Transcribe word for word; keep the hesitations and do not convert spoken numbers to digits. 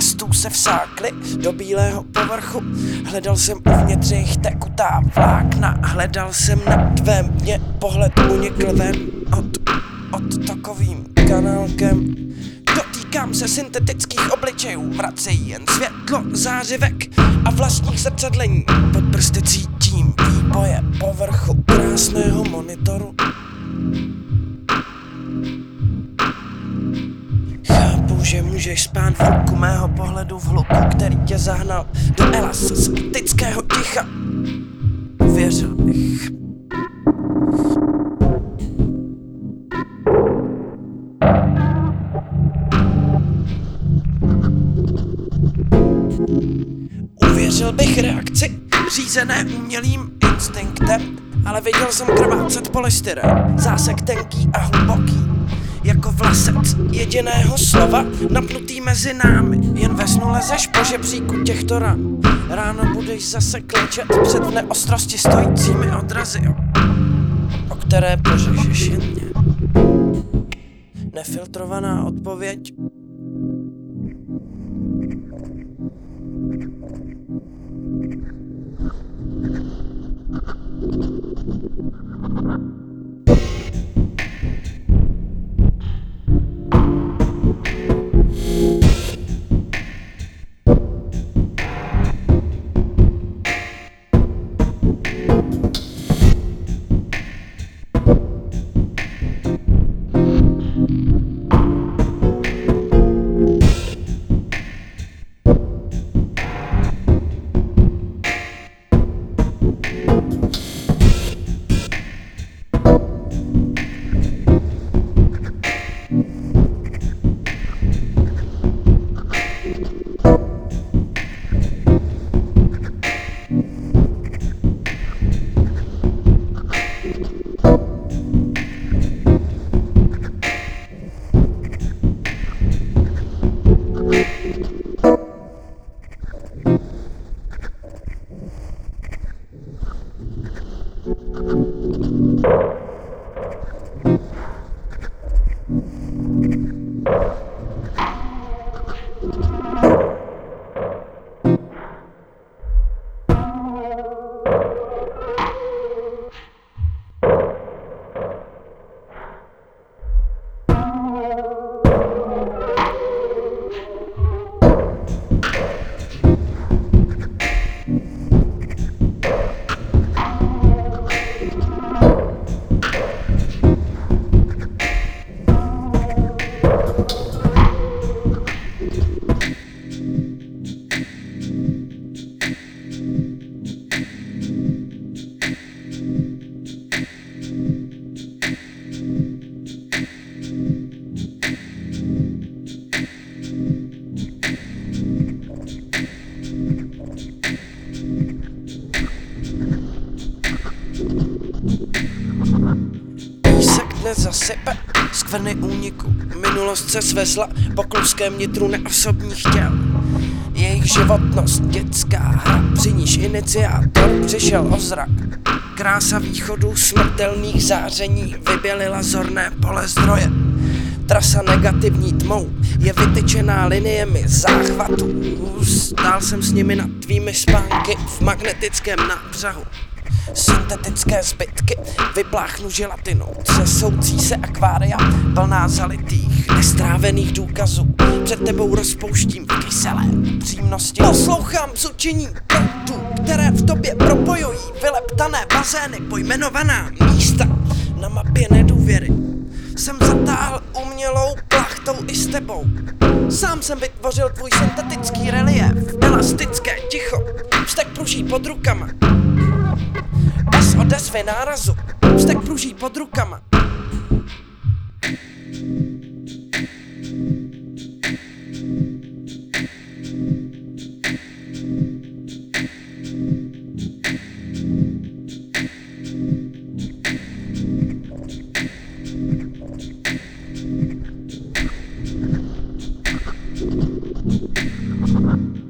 plastů se vsákly do bílého povrchu. Hledal jsem uvnitř jejich tekutá vlákna. Hledal jsem na tvém dně, pohled unikl ven od, od takovým kanálkem. Dotýkám se syntetických obličejů, vracejí jen světlo zářivek a vlastních zrcadlení. Pod prsty cítím výboje povrchu krásného monitoru. Chápu, že můžeš spát v hluku mého pohledu, v hluku, který tě zahnal do elastického ticha. Uvěřil bych. Uvěřil bych reakci, řízené umělým instinktem, ale viděl jsem krvácet polystyrén, zásek tenký a hluboký, jako vlasec jediného slova, napnutý mezi námi. Jen ve snu lezeš po žebříku těchto ran. Ráno budeš zase klečet před v neostrosti stojícími odrazy, o které pořešeš jen mě. Nefiltrovaná odpověď. Zasype skvrny úniku. Minulost se svezla po kluském nitru neosobních těl. Jejich životnost, dětská hra, při níž iniciátor přišel o zrak. Krása východu smrtelných záření vybělila zorné pole zdroje. Trasa negativní tmou je vytyčená liniemi záchvatů. Stál jsem s nimi nad tvými spánky v magnetickém nábřahu. Syntetické zbytky vypláchnu želatinou, třesoucí se akvária plná zalitých, nestrávených důkazů. Před tebou rozpouštím v kyselé upřímnosti. Poslouchám zučení proudů, které v tobě propojují vyleptané bazény, pojmenovaná místa na mapě nedůvěry. Jsem zatáhl umělou plachtou i s tebou. Sám jsem vytvořil tvůj syntetický reliéf, elastické ticho, vztek pruží pod rukama. Bez odezvy nárazu, vztek pruží pod rukama. Thank you.